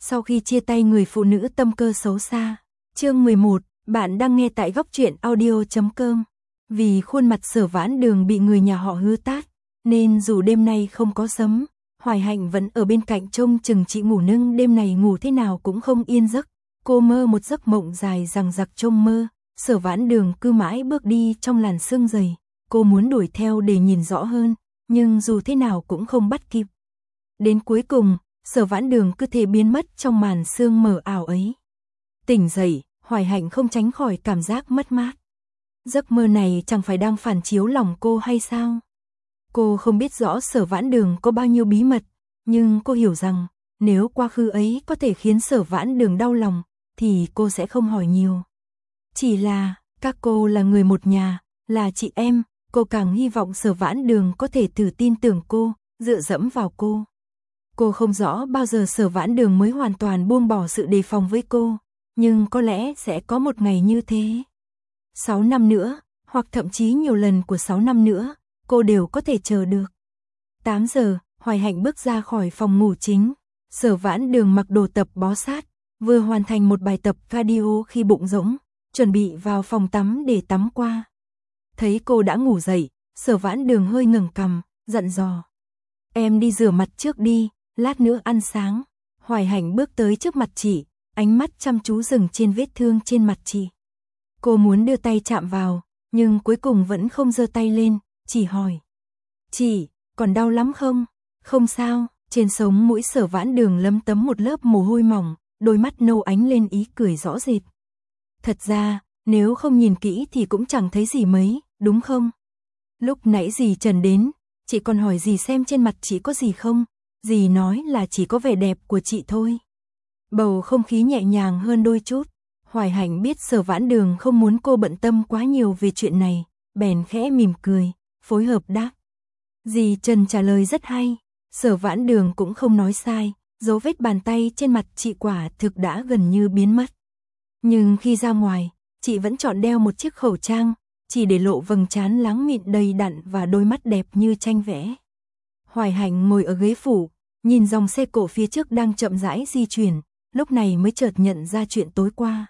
Sau khi chia tay người phụ nữ tâm cơ xấu xa. Chương 11, bạn đang nghe tại góc truyện audio.com. Vì khuôn mặt Sở Vãn Đường bị người nhà họ Hứa tát, nên dù đêm nay không có sấm, Hoài Hạnh vẫn ở bên cạnh trông chừng chị ngủ, nhưng đêm này ngủ thế nào cũng không yên giấc. Cô mơ một giấc mộng dài dằng dặc, trong mơ Sở Vãn Đường cứ mãi bước đi trong làn sương dày. Cô muốn đuổi theo để nhìn rõ hơn, nhưng dù thế nào cũng không bắt kịp. Đến cuối cùng, Sở Vãn Đường cứ thế biến mất trong màn sương mờ ảo ấy. Tỉnh dậy, Hoài Hạnh không tránh khỏi cảm giác mất mát. Giấc mơ này chẳng phải đang phản chiếu lòng cô hay sao? Cô không biết rõ Sở Vãn Đường có bao nhiêu bí mật, nhưng cô hiểu rằng nếu quá khứ ấy có thể khiến Sở Vãn Đường đau lòng, thì cô sẽ không hỏi nhiều. Chỉ là, các cô là người một nhà, là chị em, cô càng hy vọng Sở Vãn Đường có thể thử tin tưởng cô, dựa dẫm vào cô. Cô không rõ bao giờ Sở Vãn Đường mới hoàn toàn buông bỏ sự đề phòng với cô, nhưng có lẽ sẽ có một ngày như thế. 6 năm nữa, hoặc thậm chí nhiều lần của 6 năm nữa, cô đều có thể chờ được. 8 giờ, Hoài Hạnh bước ra khỏi phòng ngủ chính. Sở Vãn Đường mặc đồ tập bó sát, vừa hoàn thành một bài tập cardio khi bụng rỗng, chuẩn bị vào phòng tắm để tắm qua. Thấy cô đã ngủ dậy, Sở Vãn Đường hơi ngẩng cằm, dặn dò: "Em đi rửa mặt trước đi, lát nữa ăn sáng." Hoài Hạnh bước tới trước mặt chị, ánh mắt chăm chú dừng trên vết thương trên mặt chị. Cô muốn đưa tay chạm vào, nhưng cuối cùng vẫn không giơ tay lên, chỉ hỏi: "Chị, còn đau lắm không?" "Không sao." Trên sống mũi Sở Vãn Đường lấm tấm một lớp mồ hôi mỏng, đôi mắt nâu ánh lên ý cười rõ rệt. "Thật ra, nếu không nhìn kỹ thì cũng chẳng thấy gì mấy, đúng không? Lúc nãy dì Trần đến, chị còn hỏi dì xem trên mặt chị có gì không, dì nói là chỉ có vẻ đẹp của chị thôi." Bầu không khí nhẹ nhàng hơn đôi chút. Hoài Hạnh biết Sở Vãn Đường không muốn cô bận tâm quá nhiều về chuyện này, bèn khẽ mỉm cười, phối hợp đáp: "Dì Trần trả lời rất hay." Sở Vãn Đường cũng không nói sai, dấu vết bàn tay trên mặt chị quả thực đã gần như biến mất. Nhưng khi ra ngoài, chị vẫn chọn đeo một chiếc khẩu trang, chỉ để lộ vầng trán láng mịn đầy đặn và đôi mắt đẹp như tranh vẽ. Hoài Hạnh ngồi ở ghế phụ, nhìn dòng xe cộ phía trước đang chậm rãi di chuyển, lúc này mới chợt nhận ra chuyện tối qua.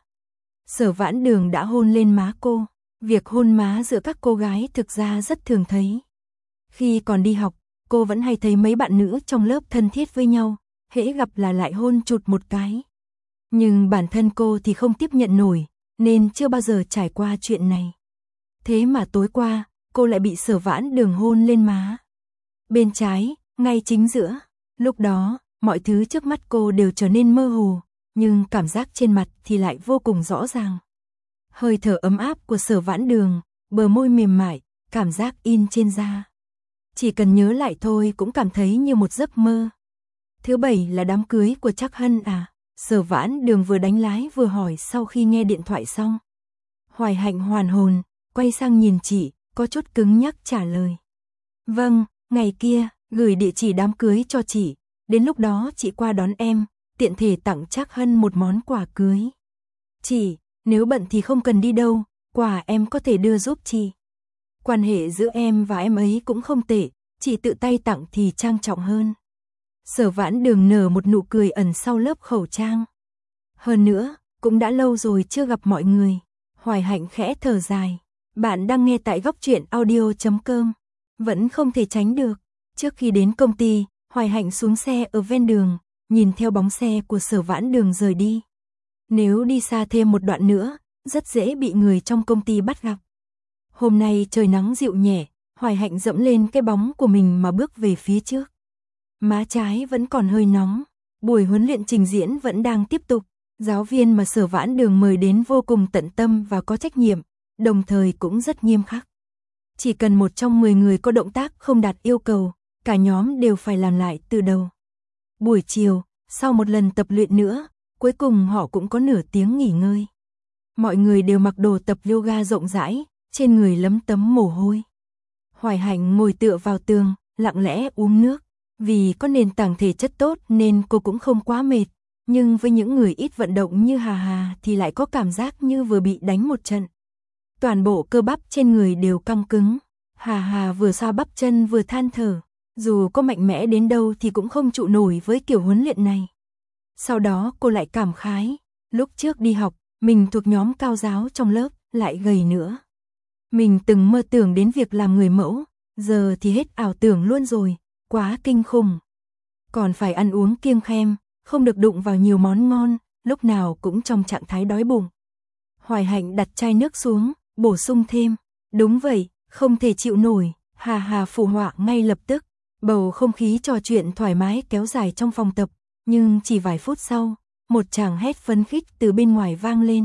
Sở Vãn Đường đã hôn lên má cô. Việc hôn má giữa các cô gái thực ra rất thường thấy. Khi còn đi học, cô vẫn hay thấy mấy bạn nữ trong lớp thân thiết với nhau, hễ gặp là lại hôn chụt một cái. Nhưng bản thân cô thì không tiếp nhận nổi, nên chưa bao giờ trải qua chuyện này. Thế mà tối qua, cô lại bị Sở Vãn Đường hôn lên má. Bên trái, ngay chính giữa. Lúc đó, mọi thứ trước mắt cô đều trở nên mơ hồ, nhưng cảm giác trên mặt thì lại vô cùng rõ ràng. Hơi thở ấm áp của Sở Vãn Đường, bờ môi mềm mại, cảm giác in trên da. Chỉ cần nhớ lại thôi cũng cảm thấy như một giấc mơ. Thứ bảy là đám cưới của Trác Hân à? Sở Vãn Đường vừa đánh lái vừa hỏi sau khi nghe điện thoại xong. Hoài Hạnh hoàn hồn, quay sang nhìn chị, có chút cứng nhắc trả lời: "Vâng, ngày kia, gửi địa chỉ đám cưới cho chị, đến lúc đó chị qua đón em, tiện thể tặng Trác Hân một món quà cưới. Chị, nếu bận thì không cần đi đâu, quà em có thể đưa giúp chị. Quan hệ giữa em và em ấy cũng không tệ, chị tự tay tặng thì trang trọng hơn." Sở Vãn Đường nở một nụ cười ẩn sau lớp khẩu trang. Hơn nữa, cũng đã lâu rồi chưa gặp mọi người. Hoài Hạnh khẽ thở dài. Bạn đang nghe tại góc truyện audio.com. Vẫn không thể tránh được. Trước khi đến công ty, Hoài Hạnh xuống xe ở ven đường, nhìn theo bóng xe của Sở Vãn Đường rời đi. Nếu đi xa thêm một đoạn nữa, rất dễ bị người trong công ty bắt gặp. Hôm nay trời nắng dịu nhẹ, Hoài Hạnh dẫm lên cái bóng của mình mà bước về phía trước. Má trái vẫn còn hơi nóng, buổi huấn luyện trình diễn vẫn đang tiếp tục. Giáo viên mà Sở Vãn Đường mời đến vô cùng tận tâm và có trách nhiệm, đồng thời cũng rất nghiêm khắc. Chỉ cần một trong 10 người có động tác không đạt yêu cầu, cả nhóm đều phải làm lại từ đầu. Buổi chiều, sau một lần tập luyện nữa, cuối cùng họ cũng có nửa tiếng nghỉ ngơi. Mọi người đều mặc đồ tập yoga rộng rãi, trên người lấm tấm mồ hôi. Hoài Hạnh ngồi tựa vào tường, lặng lẽ uống nước. Vì có nền tảng thể chất tốt nên cô cũng không quá mệt. Nhưng với những người ít vận động như Hà Hà thì lại có cảm giác như vừa bị đánh một trận. Toàn bộ cơ bắp trên người đều căng cứng. Hà Hà vừa xoa bắp chân vừa than thở. Dù có mạnh mẽ đến đâu thì cũng không trụ nổi với kiểu huấn luyện này. Sau đó cô lại cảm khái, lúc trước đi học, mình thuộc nhóm cao giáo trong lớp, lại gầy nữa. Mình từng mơ tưởng đến việc làm người mẫu, giờ thì hết ảo tưởng luôn rồi, quá kinh khủng. Còn phải ăn uống kiêng khem, không được đụng vào nhiều món ngon, lúc nào cũng trong trạng thái đói bụng. Hoài Hạnh đặt chai nước xuống, bổ sung thêm, đúng vậy, không thể chịu nổi, Hà Hà phụ họa ngay lập tức. Bầu không khí trò chuyện thoải mái kéo dài trong phòng tập, nhưng chỉ vài phút sau, một tràng hét phấn khích từ bên ngoài vang lên.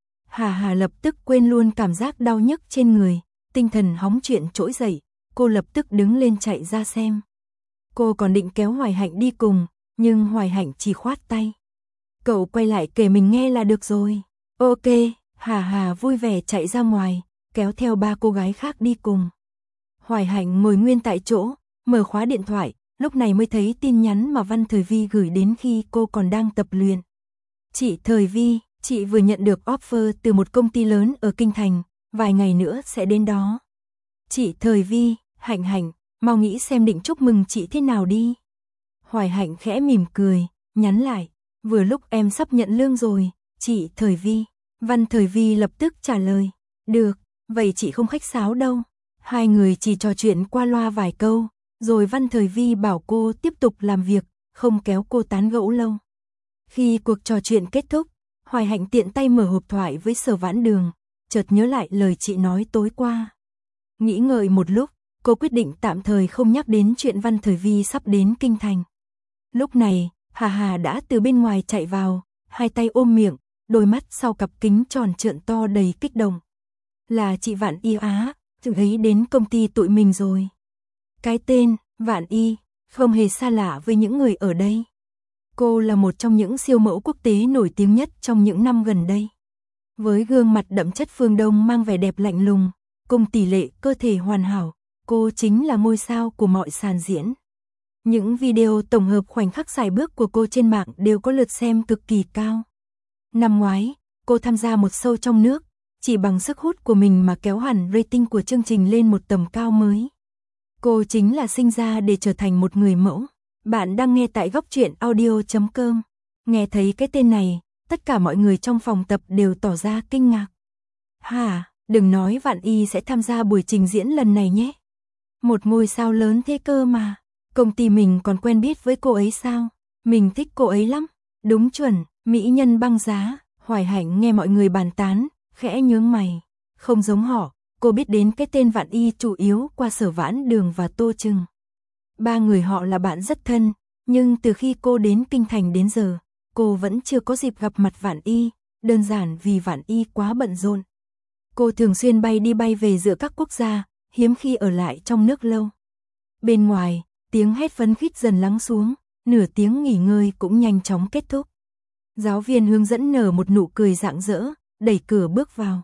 Hà Hà lập tức quên luôn cảm giác đau nhức trên người, tinh thần hóng chuyện trỗi dậy, cô lập tức đứng lên chạy ra xem. Cô còn định kéo Hoài Hạnh đi cùng, nhưng Hoài Hạnh chỉ khoát tay. Cậu quay lại kể mình nghe là được rồi. Ok, Hà Hà vui vẻ chạy ra ngoài, kéo theo 3 cô gái khác đi cùng. Hoài Hạnh ngồi nguyên tại chỗ, mở khóa điện thoại, lúc này mới thấy tin nhắn mà Văn Thời Vi gửi đến khi cô còn đang tập luyện. Chị Thời Vi, chị vừa nhận được offer từ một công ty lớn ở Kinh Thành, vài ngày nữa sẽ đến đó. Chị Thời Vi, Hạnh Hạnh, mau nghĩ xem định chúc mừng chị thế nào đi. Hoài Hạnh khẽ mỉm cười, nhắn lại, vừa lúc em sắp nhận lương rồi, chị Thời Vi. Văn Thời Vi lập tức trả lời, được, vậy chị không khách sáo đâu. Hai người chỉ trò chuyện qua loa vài câu, rồi Văn Thời Vi bảo cô tiếp tục làm việc, không kéo cô tán gẫu lâu. Khi cuộc trò chuyện kết thúc, Hoài Hạnh tiện tay mở hộp thoại với Sở Vãn Đường, chợt nhớ lại lời chị nói tối qua. Nghĩ ngợi một lúc, cô quyết định tạm thời không nhắc đến chuyện Văn Thời Vi sắp đến Kinh Thành. Lúc này, Hà Hà đã từ bên ngoài chạy vào, hai tay ôm miệng, đôi mắt sau cặp kính tròn trợn to đầy kích động. Là chị Vạn Y á, tự thấy đến công ty tụi mình rồi. Cái tên, Vạn Y, không hề xa lạ với những người ở đây. Cô là một trong những siêu mẫu quốc tế nổi tiếng nhất trong những năm gần đây. Với gương mặt đậm chất phương Đông mang vẻ đẹp lạnh lùng, cùng tỷ lệ cơ thể hoàn hảo, cô chính là ngôi sao của mọi sàn diễn. Những video tổng hợp khoảnh khắc sải bước của cô trên mạng đều có lượt xem cực kỳ cao. Năm ngoái, cô tham gia một show trong nước, chỉ bằng sức hút của mình mà kéo hẳn rating của chương trình lên một tầm cao mới. Cô chính là sinh ra để trở thành một người mẫu. Bạn đang nghe tại góc truyện audio.com. Nghe thấy cái tên này, tất cả mọi người trong phòng tập đều tỏ ra kinh ngạc. Hả, đừng nói Vạn Y sẽ tham gia buổi trình diễn lần này nhé. Một ngôi sao lớn thế cơ mà. Công ty mình còn quen biết với cô ấy sao? Mình thích cô ấy lắm. Đúng chuẩn, mỹ nhân băng giá. Hoài Hạnh nghe mọi người bàn tán, khẽ nhướng mày. Không giống họ, cô biết đến cái tên Vạn Y chủ yếu qua Sở Vãn Đường và Tô Trừng. Ba người họ là bạn rất thân, nhưng từ khi cô đến Kinh Thành đến giờ, cô vẫn chưa có dịp gặp mặt Vạn Y, đơn giản vì Vạn Y quá bận rộn. Cô thường xuyên bay đi bay về giữa các quốc gia, hiếm khi ở lại trong nước lâu. Bên ngoài, tiếng hét phấn khích dần lắng xuống, nửa tiếng nghỉ ngơi cũng nhanh chóng kết thúc. Giáo viên hướng dẫn nở một nụ cười rạng rỡ, đẩy cửa bước vào.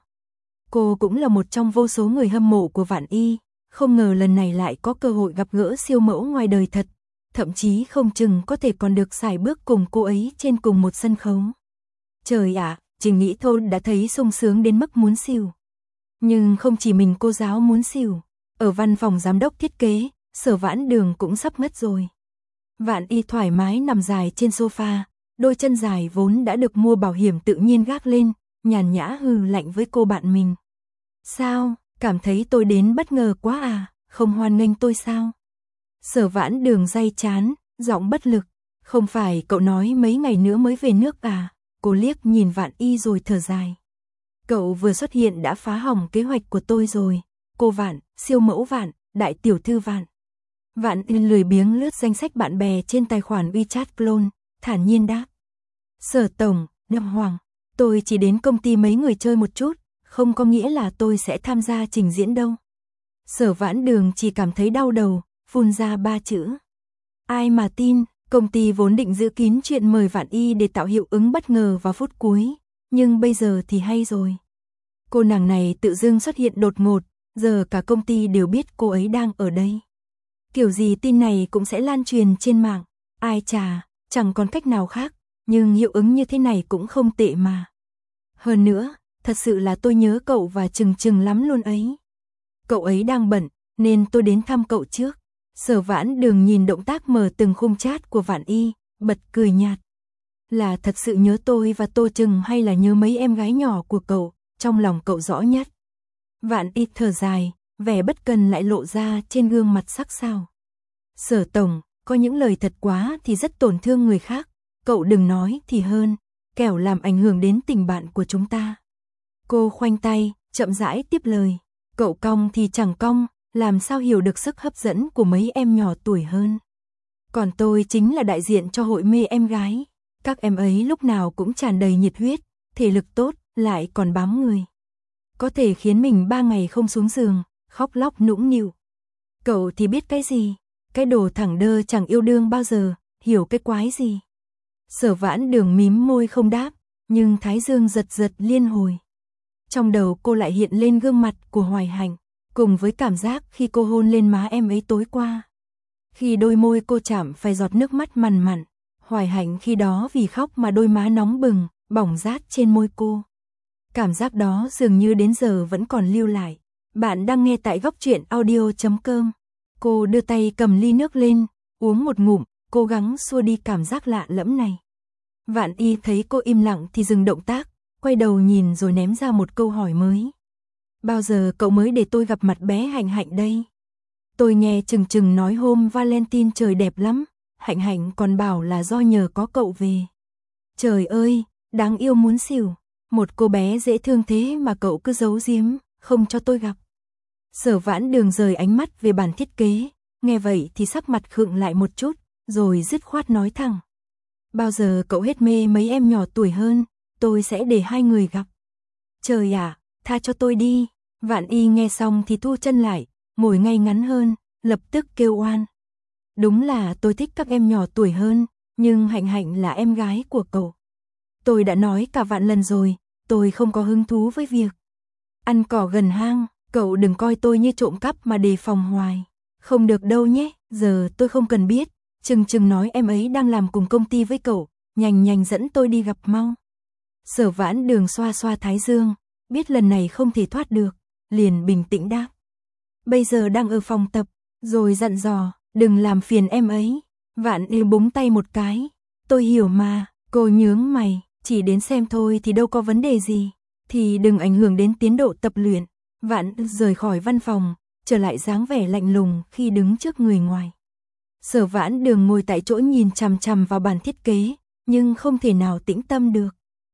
Cô cũng là một trong vô số người hâm mộ của Vạn Y, không ngờ lần này lại có cơ hội gặp gỡ siêu mẫu ngoài đời thật, thậm chí không chừng có thể còn được sải bước cùng cô ấy trên cùng một sân khấu. Trời ạ, chỉ nghĩ thôi đã thấy sung sướng đến mức muốn xỉu. Nhưng không chỉ mình cô giáo muốn xỉu, ở văn phòng giám đốc thiết kế, Sở Vãn Đường cũng sắp ngất rồi. Vạn Y thoải mái nằm dài trên sofa, đôi chân dài vốn đã được mua bảo hiểm tự nhiên gác lên, nhàn nhã hừ lạnh với cô bạn mình. Sao, cảm thấy tôi đến bất ngờ quá à, không hoan nghênh tôi sao? Sở Vãn Đường day chán, giọng bất lực, không phải cậu nói mấy ngày nữa mới về nước à? Cô liếc nhìn Vạn Y rồi thở dài. Cậu vừa xuất hiện đã phá hỏng kế hoạch của tôi rồi. Cô Vạn, siêu mẫu Vạn, đại tiểu thư Vạn. Vạn Y lười biếng lướt danh sách bạn bè trên tài khoản WeChat clone, thản nhiên đáp. Sở tổng, Nhậm Hoàng, tôi chỉ đến công ty mấy người chơi một chút, không có nghĩa là tôi sẽ tham gia trình diễn đâu. Sở Vãn Đường chỉ cảm thấy đau đầu, phun ra 3 chữ. Ai mà tin, công ty vốn định giữ kín chuyện mời Vạn Y để tạo hiệu ứng bất ngờ vào phút cuối, nhưng bây giờ thì hay rồi. Cô nàng này tự dưng xuất hiện đột ngột, giờ cả công ty đều biết cô ấy đang ở đây. Kiểu gì tin này cũng sẽ lan truyền trên mạng, ai chà, chẳng còn cách nào khác, nhưng hiệu ứng như thế này cũng không tệ mà. Hơn nữa, thật sự là tôi nhớ cậu và Trừng lắm luôn ấy. Cậu ấy đang bận, nên tôi đến thăm cậu trước. Sở Vãn Đường nhìn động tác mở từng khung chat của Vạn Y, bật cười nhạt. Là thật sự nhớ tôi và Tô Trừng hay là nhớ mấy em gái nhỏ của cậu, trong lòng cậu rõ nhất. Vạn Y thở dài, vẻ bất cần lại lộ ra trên gương mặt sắc sảo. Sở tổng, có những lời thật quá thì rất tổn thương người khác, cậu đừng nói thì hơn, kẻo làm ảnh hưởng đến tình bạn của chúng ta. Cô khoanh tay, chậm rãi tiếp lời, cậu cong thì chẳng cong, làm sao hiểu được sức hấp dẫn của mấy em nhỏ tuổi hơn. Còn tôi chính là đại diện cho hội mê em gái, các em ấy lúc nào cũng tràn đầy nhiệt huyết, thể lực tốt, lại còn bám người. Có thể khiến mình 3 ngày không xuống giường, khóc lóc nũng nịu. Cậu thì biết cái gì, cái đồ thẳng đơ chẳng yêu đương bao giờ, hiểu cái quái gì. Sở Vãn Đường mím môi không đáp, nhưng thái dương giật giật liên hồi. Trong đầu cô lại hiện lên gương mặt của Hoài Hạnh, cùng với cảm giác khi cô hôn lên má em ấy tối qua. Khi đôi môi cô chạm phải giọt nước mắt mằn mặn, Hoài Hạnh khi đó vì khóc mà đôi má nóng bừng, bỏng rát trên môi cô. Cảm giác đó dường như đến giờ vẫn còn lưu lại. Bạn đang nghe tại Góc Truyện Audio.com. Cô đưa tay cầm ly nước lên, uống một ngụm, cố gắng xua đi cảm giác lạ lẫm này. Vạn Y thấy cô im lặng thì dừng động tác, quay đầu nhìn rồi ném ra một câu hỏi mới. Bao giờ cậu mới để tôi gặp mặt bé Hạnh Hạnh đây? Tôi nghe Trừng Trừng nói hôm Valentine trời đẹp lắm, Hạnh Hạnh còn bảo là do nhờ có cậu về. Trời ơi, đáng yêu muốn xỉu, một cô bé dễ thương thế mà cậu cứ giấu giếm, không cho tôi gặp. Sở Vãn Đường rời ánh mắt về bản thiết kế, nghe vậy thì sắc mặt khựng lại một chút, rồi dứt khoát nói thẳng. Bao giờ cậu hết mê mấy em nhỏ tuổi hơn, tôi sẽ để hai người gặp. Trời ạ, tha cho tôi đi. Vạn Y nghe xong thì thu chân lại, ngồi ngay ngắn hơn, lập tức kêu oan. Đúng là tôi thích các em nhỏ tuổi hơn, nhưng Hạnh Hạnh là em gái của cậu. Tôi đã nói cả vạn lần rồi, tôi không có hứng thú với việc ăn cỏ gần hang, cậu đừng coi tôi như trộm cắp mà đề phòng hoài. Không được đâu nhé, giờ tôi không cần biết, Trừng Trừng nói em ấy đang làm cùng công ty với cậu, nhanh nhanh dẫn tôi đi gặp mau. Sở Vãn Đường xoa xoa thái dương, biết lần này không thể thoát được, liền bình tĩnh đáp. Bây giờ đang ở phòng tập, rồi dặn dò, đừng làm phiền em ấy. Vạn Y búng tay một cái, tôi hiểu mà, cô nhướng mày, chỉ đến xem thôi thì đâu có vấn đề gì, thì đừng ảnh hưởng đến tiến độ tập luyện. Vạn Y rời khỏi văn phòng, trở lại dáng vẻ lạnh lùng khi đứng trước người ngoài. Sở Vãn Đường ngồi tại chỗ nhìn chằm chằm vào bản thiết kế, nhưng không thể nào tĩnh tâm được.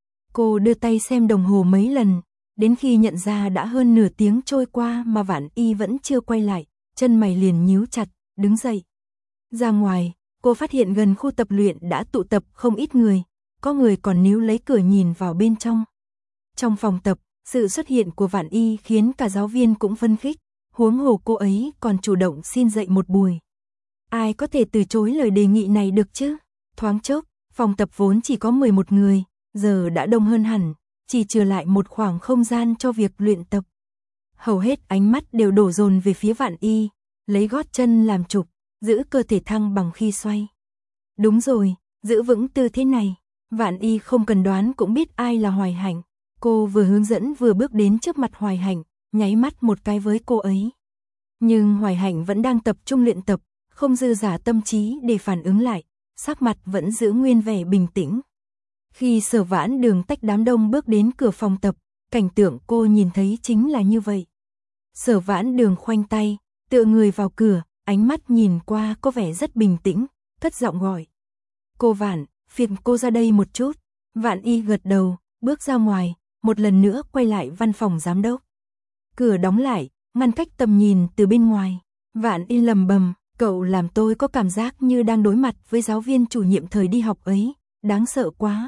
Cô đưa tay xem đồng hồ mấy lần, đến khi nhận ra đã hơn nửa tiếng trôi qua mà Vạn Y vẫn chưa quay lại, chân mày liền nhíu chặt, đứng dậy. Ra ngoài, cô phát hiện gần khu tập luyện đã tụ tập không ít người, có người còn níu lấy cửa nhìn vào bên trong. Trong phòng tập, sự xuất hiện của Vạn Y khiến cả giáo viên cũng phấn khích, huống hồ cô ấy còn chủ động xin dạy một buổi. Ai có thể từ chối lời đề nghị này được chứ? Thoáng chốc, phòng tập vốn chỉ có 11 người, giờ đã đông hơn hẳn, chỉ trừ lại một khoảng không gian cho việc luyện tập. Hầu hết ánh mắt đều đổ dồn về phía Vạn Y, lấy gót chân làm trục, giữ cơ thể thăng bằng khi xoay. Đúng rồi, giữ vững tư thế này, Vạn Y không cần đoán cũng biết ai là Hoài Hạnh. Cô vừa hướng dẫn vừa bước đến trước mặt Hoài Hạnh, nháy mắt một cái với cô ấy. Nhưng Hoài Hạnh vẫn đang tập trung luyện tập, không dư dả tâm trí để phản ứng lại, sắc mặt vẫn giữ nguyên vẻ bình tĩnh. Khi Sở Vãn Đường tách đám đông bước đến cửa phòng tập, cảnh tượng cô nhìn thấy chính là như vậy. Sở Vãn Đường khoanh tay, tựa người vào cửa, ánh mắt nhìn qua có vẻ rất bình tĩnh, cất giọng gọi. Cô Vạn, phiền cô ra đây một chút. Vạn Y gật đầu, bước ra ngoài, một lần nữa quay lại văn phòng giám đốc. Cửa đóng lại, ngăn cách tầm nhìn từ bên ngoài. Vạn Y lầm bầm, cậu làm tôi có cảm giác như đang đối mặt với giáo viên chủ nhiệm thời đi học ấy, đáng sợ quá.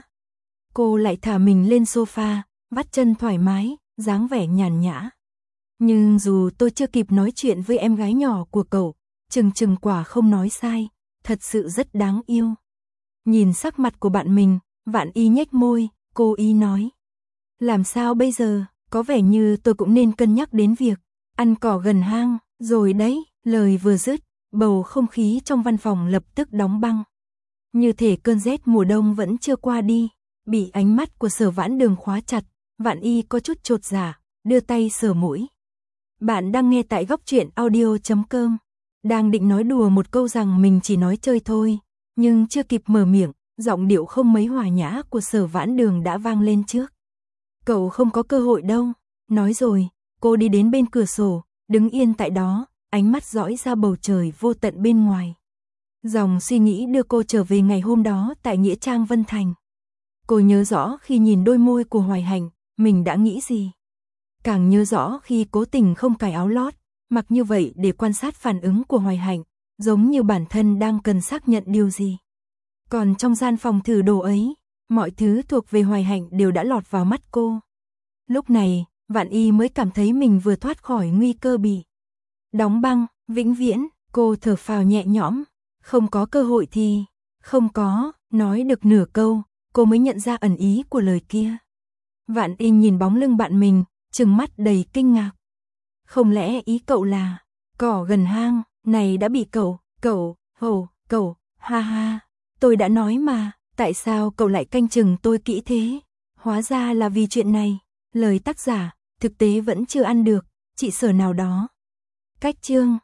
Cô lại thả mình lên sofa, vắt chân thoải mái, dáng vẻ nhàn nhã. Nhưng dù tôi chưa kịp nói chuyện với em gái nhỏ của cậu, Trừng Trừng quả không nói sai, thật sự rất đáng yêu. Nhìn sắc mặt của bạn mình, Vạn Y nhếch môi, cô ý nói. Làm sao bây giờ, có vẻ như tôi cũng nên cân nhắc đến việc ăn cỏ gần hang, rồi đấy, lời vừa dứt, bầu không khí trong văn phòng lập tức đóng băng. Như thể cơn rét mùa đông vẫn chưa qua đi, bị ánh mắt của Sở Vãn Đường khóa chặt, Vạn Y có chút chột dạ, đưa tay sờ mũi. Bạn đang nghe tại Góc Truyện Audio.com. Đang định nói đùa một câu rằng mình chỉ nói chơi thôi, nhưng chưa kịp mở miệng, giọng điệu không mấy hòa nhã của Sở Vãn Đường đã vang lên trước. Cậu không có cơ hội đâu, nói rồi, cô đi đến bên cửa sổ, đứng yên tại đó, ánh mắt dõi ra bầu trời vô tận bên ngoài. Dòng suy nghĩ đưa cô trở về ngày hôm đó tại Nghĩa Trang Vân Thành. Cô nhớ rõ khi nhìn đôi môi của Hoài Hạnh, mình đã nghĩ gì. Càng nhớ rõ khi cố tình không cài áo lót, mặc như vậy để quan sát phản ứng của Hoài Hạnh, giống như bản thân đang cần xác nhận điều gì. Còn trong gian phòng thử đồ ấy, mọi thứ thuộc về Hoài Hạnh đều đã lọt vào mắt cô. Lúc này, Vạn Y mới cảm thấy mình vừa thoát khỏi nguy cơ bị đóng băng, vĩnh viễn, cô thở phào nhẹ nhõm, không có cơ hội thì, không có, nói được nửa câu, cô mới nhận ra ẩn ý của lời kia. Vạn Y nhìn bóng lưng bạn mình, trừng mắt đầy kinh ngạc. Không lẽ ý cậu là, cỏ gần hang, này đã bị cậu, ha ha, tôi đã nói mà, tại sao cậu lại canh chừng tôi kỹ thế? Hóa ra là vì chuyện này, lời tác giả, thực tế vẫn chưa ăn được, chị Sở nào đó. Cách chương